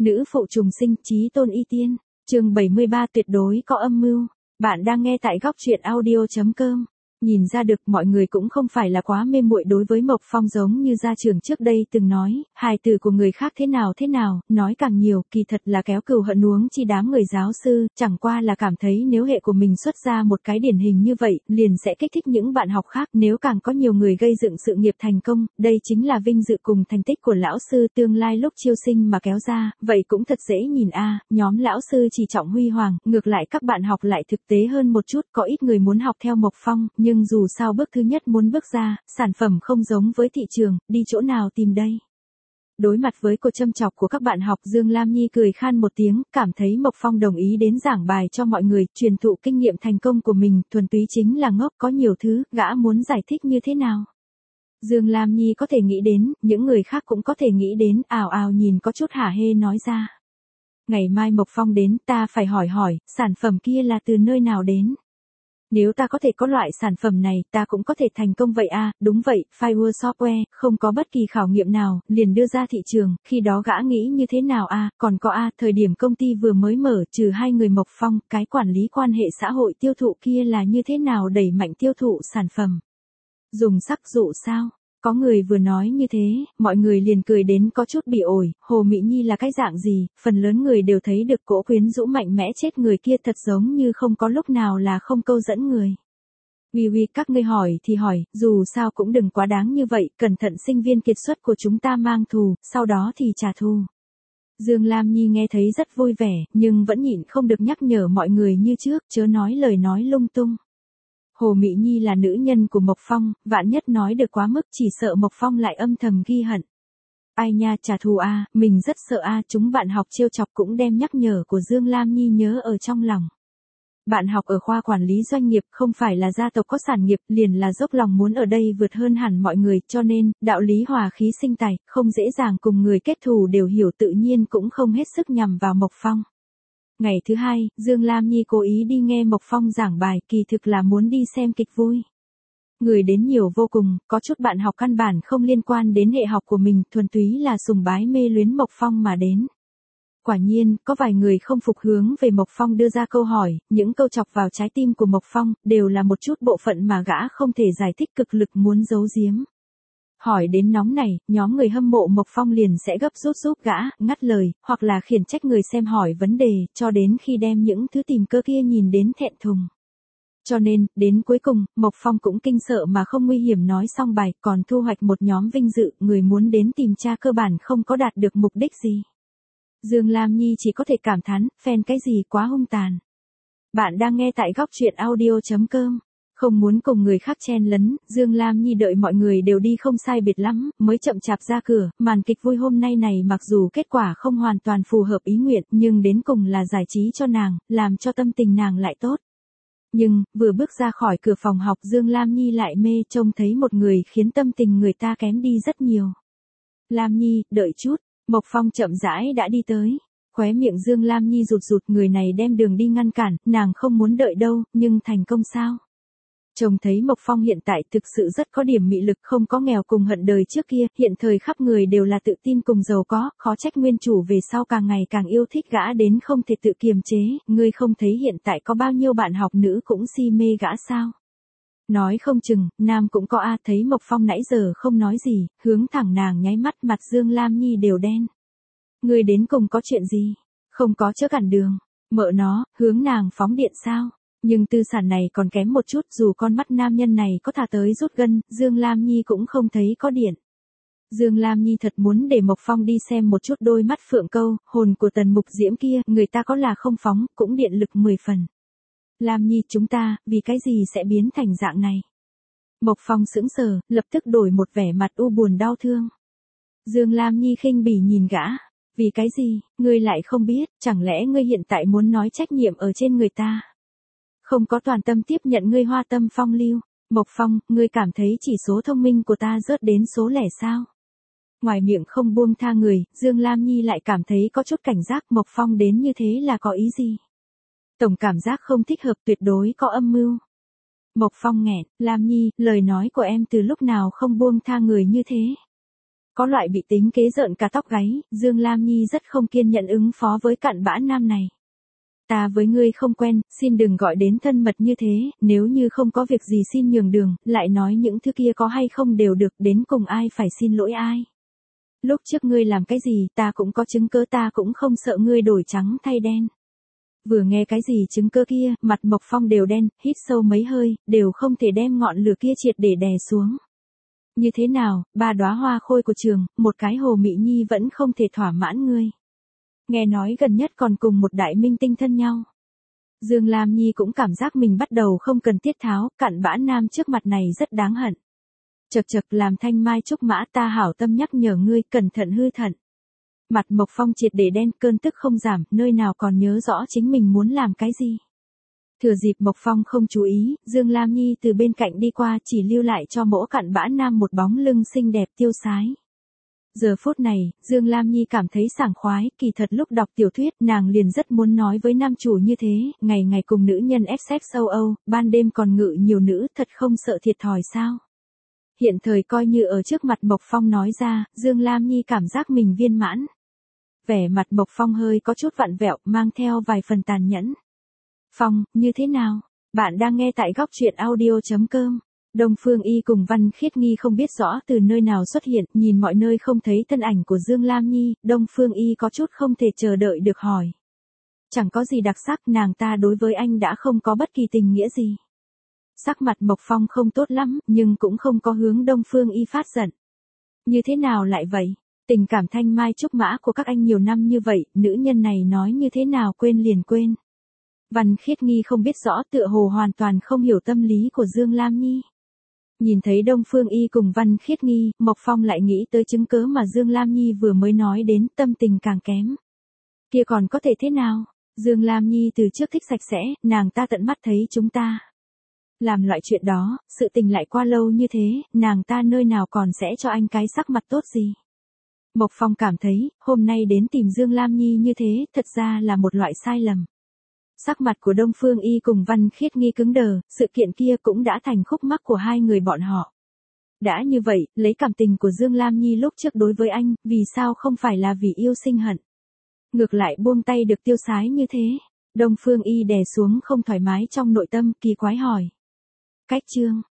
Nữ phụ trùng sinh, chí tôn y tiên. Chương 73 tuyệt đối có âm mưu. Bạn đang nghe tại góc truyện audio.com. Nhìn ra được mọi người cũng không phải là quá mê muội đối với Mộc Phong giống như gia trưởng trước đây từng nói, hài tử của người khác thế nào, nói càng nhiều, kỳ thật là kéo cừu hận nuống chi đám người giáo sư, chẳng qua là cảm thấy nếu hệ của mình xuất ra một cái điển hình như vậy, liền sẽ kích thích những bạn học khác, nếu càng có nhiều người gây dựng sự nghiệp thành công, đây chính là vinh dự cùng thành tích của lão sư tương lai lúc chiêu sinh mà kéo ra, vậy cũng thật dễ nhìn nhóm lão sư chỉ trọng huy hoàng, ngược lại các bạn học lại thực tế hơn một chút, có ít người muốn học theo Mộc Phong, nhưng dù sao bước thứ nhất muốn bước ra, sản phẩm không giống với thị trường, đi chỗ nào tìm đây? Đối mặt với cuộc châm chọc của các bạn học, Dương Lam Nhi cười khan một tiếng, cảm thấy Mộc Phong đồng ý đến giảng bài cho mọi người, truyền thụ kinh nghiệm thành công của mình, thuần túy chính là ngốc, có nhiều thứ, gã muốn giải thích như thế nào? Dương Lam Nhi có thể nghĩ đến, những người khác cũng có thể nghĩ đến, ào ào nhìn có chút hả hê nói ra. Ngày mai Mộc Phong đến, ta phải hỏi, sản phẩm kia là từ nơi nào đến? Nếu ta có thể có loại sản phẩm này, ta cũng có thể thành công vậy đúng vậy, Firewall Software, không có bất kỳ khảo nghiệm nào, liền đưa ra thị trường, khi đó gã nghĩ như thế nào còn có thời điểm công ty vừa mới mở, trừ hai người Mộc Phong, cái quản lý quan hệ xã hội tiêu thụ kia là như thế nào đẩy mạnh tiêu thụ sản phẩm. Dùng sắc dụ sao? Có người vừa nói như thế, mọi người liền cười đến có chút bị ổi, Hồ Mỹ Nhi là cái dạng gì, phần lớn người đều thấy được cỗ quyến rũ mạnh mẽ chết người kia thật giống như không có lúc nào là không câu dẫn người. Uy, các ngươi hỏi thì hỏi, dù sao cũng đừng quá đáng như vậy, cẩn thận sinh viên kiệt xuất của chúng ta mang thù, sau đó thì trả thù. Dương Lam Nhi nghe thấy rất vui vẻ, nhưng vẫn nhịn không được nhắc nhở mọi người như trước, chớ nói lời nói lung tung. Hồ Mỹ Nhi là nữ nhân của Mộc Phong, vạn nhất nói được quá mức chỉ sợ Mộc Phong lại âm thầm ghi hận. Ai nha, trả thù mình rất sợ chúng bạn học trêu chọc cũng đem nhắc nhở của Dương Lam Nhi nhớ ở trong lòng. Bạn học ở khoa quản lý doanh nghiệp không phải là gia tộc có sản nghiệp, liền là dốc lòng muốn ở đây vượt hơn hẳn mọi người, cho nên, đạo lý hòa khí sinh tài, không dễ dàng cùng người kết thù đều hiểu tự nhiên cũng không hết sức nhằm vào Mộc Phong. Ngày thứ hai, Dương Lam Nhi cố ý đi nghe Mộc Phong giảng bài, kỳ thực là muốn đi xem kịch vui. Người đến nhiều vô cùng, có chút bạn học căn bản không liên quan đến hệ học của mình, thuần túy là sùng bái mê luyến Mộc Phong mà đến. Quả nhiên, có vài người không phục hướng về Mộc Phong đưa ra câu hỏi, những câu chọc vào trái tim của Mộc Phong, đều là một chút bộ phận mà gã không thể giải thích cực lực muốn giấu giếm. Hỏi đến nóng này, nhóm người hâm mộ Mộc Phong liền sẽ gấp rút giúp gã, ngắt lời, hoặc là khiển trách người xem hỏi vấn đề, cho đến khi đem những thứ tìm cơ kia nhìn đến thẹn thùng. Cho nên, đến cuối cùng, Mộc Phong cũng kinh sợ mà không nguy hiểm nói xong bài, còn thu hoạch một nhóm vinh dự, người muốn đến tìm tra cơ bản không có đạt được mục đích gì. Dương Lam Nhi chỉ có thể cảm thán, fan cái gì quá hung tàn. Bạn đang nghe tại góc truyện audio.com. Không muốn cùng người khác chen lấn, Dương Lam Nhi đợi mọi người đều đi không sai biệt lắm, mới chậm chạp ra cửa, màn kịch vui hôm nay này mặc dù kết quả không hoàn toàn phù hợp ý nguyện, nhưng đến cùng là giải trí cho nàng, làm cho tâm tình nàng lại tốt. Nhưng, vừa bước ra khỏi cửa phòng học Dương Lam Nhi lại mê trông thấy một người khiến tâm tình người ta kém đi rất nhiều. Lam Nhi, đợi chút, Mộc Phong chậm rãi đã đi tới. Khóe miệng Dương Lam Nhi rụt người này đem đường đi ngăn cản, nàng không muốn đợi đâu, nhưng thành công sao? Trông thấy Mộc Phong hiện tại thực sự rất có điểm mị lực, không có nghèo cùng hận đời trước kia, hiện thời khắp người đều là tự tin cùng giàu có, khó trách nguyên chủ về sau càng ngày càng yêu thích gã đến không thể tự kiềm chế, ngươi không thấy hiện tại có bao nhiêu bạn học nữ cũng si mê gã sao? Nói không chừng, nam cũng có thấy Mộc Phong nãy giờ không nói gì, hướng thẳng nàng nháy mắt mặt Dương Lam Nhi đều đen. Ngươi đến cùng có chuyện gì? Không có chớ cản đường, mợ nó, hướng nàng phóng điện sao? Nhưng tư sản này còn kém một chút, dù con mắt nam nhân này có thả tới rút gân, Dương Lam Nhi cũng không thấy có điện. Dương Lam Nhi thật muốn để Mộc Phong đi xem một chút đôi mắt phượng câu, hồn của Tần Mục Diễm kia, người ta có là không phóng, cũng điện lực 10 phần. Lam Nhi chúng ta, vì cái gì sẽ biến thành dạng này? Mộc Phong sững sờ, lập tức đổi một vẻ mặt u buồn đau thương. Dương Lam Nhi khinh bỉ nhìn gã. Vì cái gì, ngươi lại không biết, chẳng lẽ ngươi hiện tại muốn nói trách nhiệm ở trên người ta? Không có toàn tâm tiếp nhận ngươi hoa tâm phong lưu. Mộc Phong, ngươi cảm thấy chỉ số thông minh của ta rớt đến số lẻ sao? Ngoài miệng không buông tha người, Dương Lam Nhi lại cảm thấy có chút cảnh giác Mộc Phong đến như thế là có ý gì? Tổng cảm giác không thích hợp, tuyệt đối có âm mưu. Mộc Phong nghẹn, Lam Nhi, lời nói của em từ lúc nào không buông tha người như thế? Có loại bị tính kế rợn cả tóc gáy, Dương Lam Nhi rất không kiên nhẫn ứng phó với cặn bã nam này. Ta với ngươi không quen, xin đừng gọi đến thân mật như thế, nếu như không có việc gì xin nhường đường, lại nói những thứ kia có hay không đều được, đến cùng ai phải xin lỗi ai. Lúc trước ngươi làm cái gì ta cũng có chứng cớ, ta cũng không sợ ngươi đổi trắng thay đen. Vừa nghe cái gì chứng cớ kia, mặt Mộc Phong đều đen, hít sâu mấy hơi, đều không thể đem ngọn lửa kia triệt để đè xuống. Như thế nào, 3 đóa hoa khôi của trường, một cái Hồ Mị Nhi vẫn không thể thỏa mãn ngươi. Nghe nói gần nhất còn cùng một đại minh tinh thân nhau. Dương Lam Nhi cũng cảm giác mình bắt đầu không cần tiết tháo, cặn bã nam trước mặt này rất đáng hận. Chật chật, làm Thanh Mai Trúc Mã, ta hảo tâm nhắc nhở ngươi cẩn thận hư thận. Mặt Mộc Phong triệt để đen, cơn tức không giảm, nơi nào còn nhớ rõ chính mình muốn làm cái gì. Thừa dịp Mộc Phong không chú ý, Dương Lam Nhi từ bên cạnh đi qua, chỉ lưu lại cho mỗi cặn bã nam một bóng lưng xinh đẹp tiêu sái. Giờ phút này, Dương Lam Nhi cảm thấy sảng khoái, kỳ thật lúc đọc tiểu thuyết, nàng liền rất muốn nói với nam chủ như thế, ngày ngày cùng nữ nhân ép xếp sâu âu, ban đêm còn ngự nhiều nữ, thật không sợ thiệt thòi sao. Hiện thời coi như ở trước mặt Mộc Phong nói ra, Dương Lam Nhi cảm giác mình viên mãn. Vẻ mặt Mộc Phong hơi có chút vặn vẹo, mang theo vài phần tàn nhẫn. Phong, như thế nào? Bạn đang nghe tại góc truyện audio.com. Đông Phương Y cùng Văn Khiết Nghi không biết rõ từ nơi nào xuất hiện, nhìn mọi nơi không thấy thân ảnh của Dương Lam Nhi, Đông Phương Y có chút không thể chờ đợi được hỏi. Chẳng có gì đặc sắc, nàng ta đối với anh đã không có bất kỳ tình nghĩa gì. Sắc mặt Mộc Phong không tốt lắm, nhưng cũng không có hướng Đông Phương Y phát giận. Như thế nào lại vậy? Tình cảm Thanh Mai Trúc Mã của các anh nhiều năm như vậy, nữ nhân này nói như thế nào quên liền quên. Văn Khiết Nghi không biết rõ, tựa hồ hoàn toàn không hiểu tâm lý của Dương Lam Nhi. Nhìn thấy Đông Phương Y cùng Văn Khiết Nghi, Mộc Phong lại nghĩ tới chứng cớ mà Dương Lam Nhi vừa mới nói đến, tâm tình càng kém. Kia còn có thể thế nào? Dương Lam Nhi từ trước thích sạch sẽ, nàng ta tận mắt thấy chúng ta làm loại chuyện đó, sự tình lại qua lâu như thế, nàng ta nơi nào còn sẽ cho anh cái sắc mặt tốt gì. Mộc Phong cảm thấy, hôm nay đến tìm Dương Lam Nhi như thế, thật ra là một loại sai lầm. Sắc mặt của Đông Phương Y cùng Văn Khiết Nghi cứng đờ, sự kiện kia cũng đã thành khúc mắc của hai người bọn họ. Đã như vậy, lấy cảm tình của Dương Lam Nhi lúc trước đối với anh, vì sao không phải là vì yêu sinh hận. Ngược lại buông tay được tiêu sái như thế. Đông Phương Y đè xuống không thoải mái trong nội tâm, kỳ quái hỏi. Cách chương